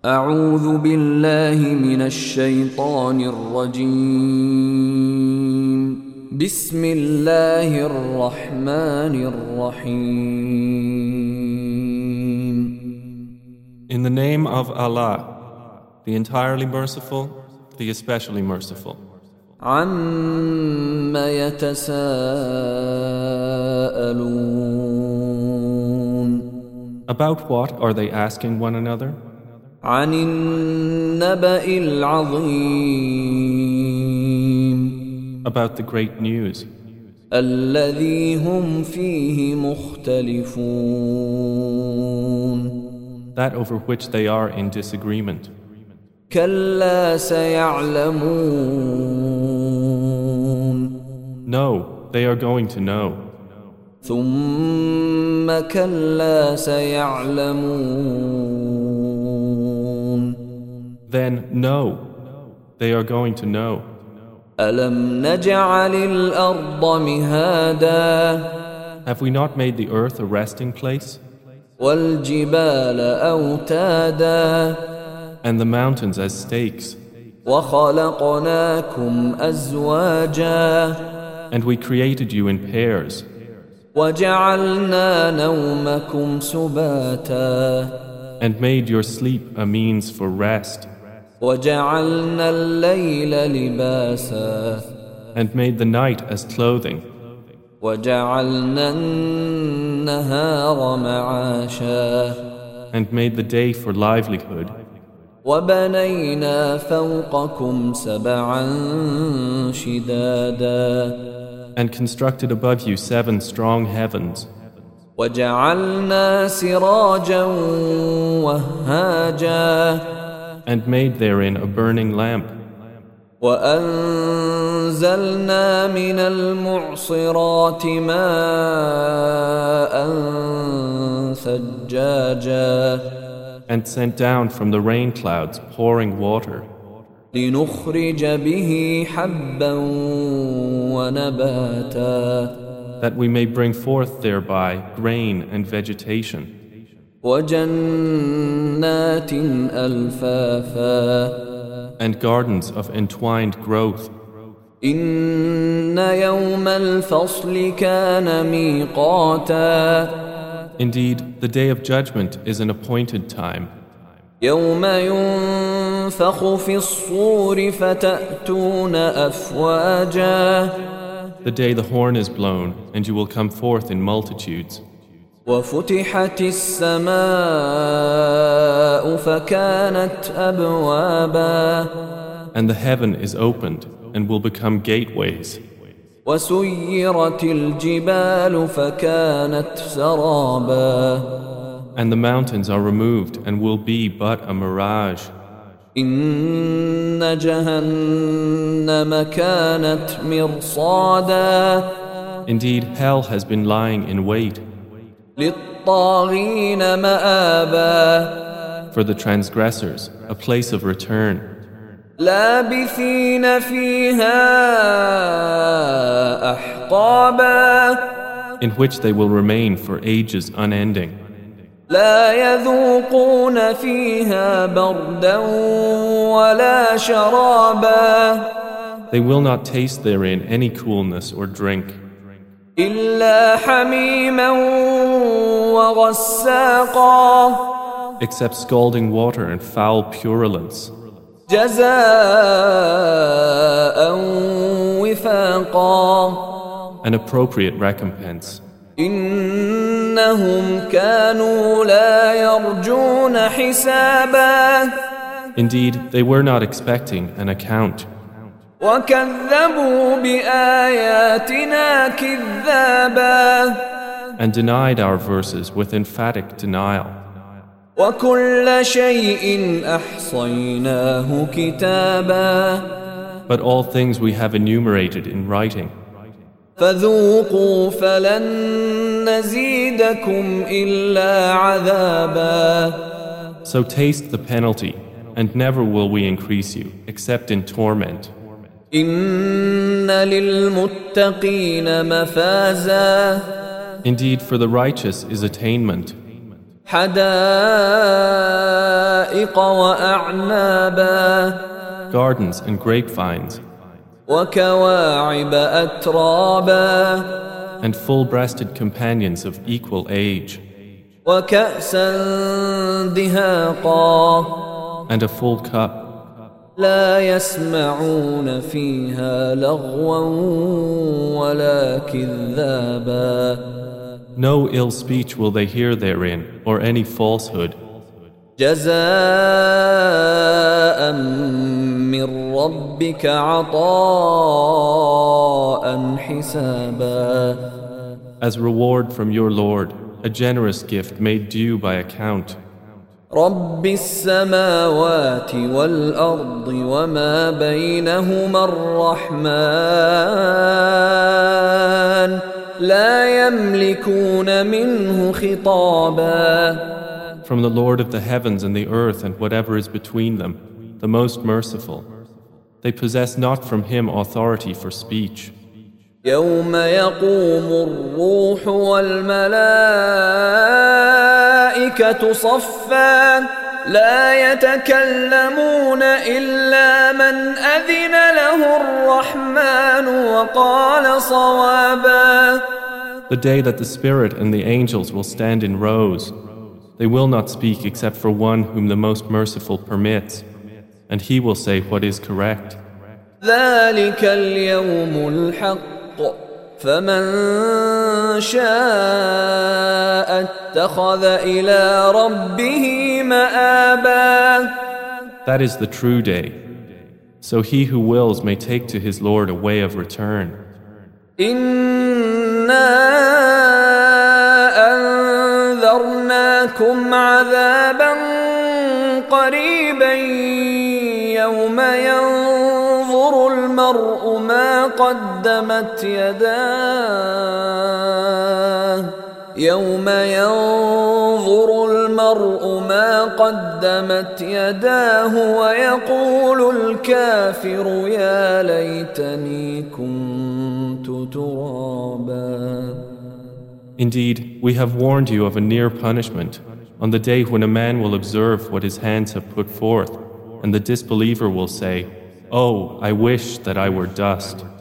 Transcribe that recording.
أعوذ بالله من الشيطان الرجيم بسم الله الرحمن الرحيم In the name of Allah, the entirely merciful, the especially merciful. عما يتساءلون About what are they asking one another? عن النبأ العظيم About the great news, الذي هم فيه مختلفون that over which they are in disagreement. كلا سيعلمون No, they are going to know. ثم كلا سيعلمون Then no, they are going to know. ألم نجعل الأرض مهادا Have we not made the earth a resting place, والجبال أوتادا and the mountains as stakes, وخلقناكم أزواجا and we created you in pairs, وجعلنا نومكم سباتا and made your sleep a means for rest, وجعلنا الليل لباسا and made the night as clothing, وجعلنا النهار معاشا and made the day for livelihood, وبنينا فوقكم سبعا شدادا and constructed above you 7 strong heavens, وجعلنا سراجا وهاجا and made therein a burning lamp, وأنزلنا من المعصرات ماء ثجاجا and sent down from the rain clouds pouring water, لنخرج به حبا ونباتا that we may bring forth thereby grain and vegetation, وجنات ألفافا and gardens of entwined growth. إن يوم الفصل كان ميقاتا Indeed, the day of judgment is an appointed time, يوم ينفخ في الصور فتأتون أفواجا the day the horn is blown, and you will come forth in multitudes. وفتحت السماء فكانت أبوابا And the heaven is opened and will become gateways, وسيرت الجبال فكانت سرابا and the mountains are removed and will be but a mirage. إن جهنم كانت مرصادا Indeed, hell has been lying in wait للطاغين مآبا for the transgressors, a place of return, لابثين فيها أحقابا in which they will remain for ages unending. لا يذوقون فيها بردا ولا شرابا They will not taste therein any coolness or drink, إلا حميما وغساقا except scalding water and foul purulence, جزاء وفاقا an appropriate recompense. إنهم كانوا لا يرجون حسابا Indeed, they were not expecting an account, وكذبوا بآياتنا كذابا and denied our verses with emphatic denial. وكل شيء أحصيناه كتابا But all things we have enumerated in writing. فذوقوا فلن نزيدكم إلا عذابا So taste the penalty, and never will we increase you, except in torment. إن للمتقين مفازا Indeed, for the righteous is attainment, حدائق وأعنابا gardens and grapevines, وكواعب أترابا and full-breasted companions of equal age, وكأسا دهاقا and a full cup. لا يسمعون فيها لغوا ولا كذابا No ill speech will they hear therein, or any falsehood. جزاء من ربك عطاء حسابا As reward from your Lord, a generous gift made due by account. رب السماوات والأرض وما بينهما الرحمن لا يملكون منه خطابا From the Lord of the heavens and the earth and whatever is between them, the most merciful. They possess not from him authority for speech. يوم يقوم الروح والملائكة صفا لا يتكلمون إلا من أذن له الرحمن وقال صوابا The day that the Spirit and the angels will stand in rows, they will not speak except for one whom the most merciful permits, and he will say what is correct. ذلك اليوم الحق فمن شاء اتخذ إلى ربه مآبا That is the true day. So he who wills may take to his Lord a way of return. إنا أنذرناكم عذابا قريبا يوم ينظر المرء ما قدمت يداه يوم ينظر المرء ما قدمت يداه ويقول الكافر يا ليتني كنت ترابا Indeed, we have warned you of a near punishment on the day when a man will observe what his hands have put forth, and the disbeliever will say, "Oh, I wish that I were dust."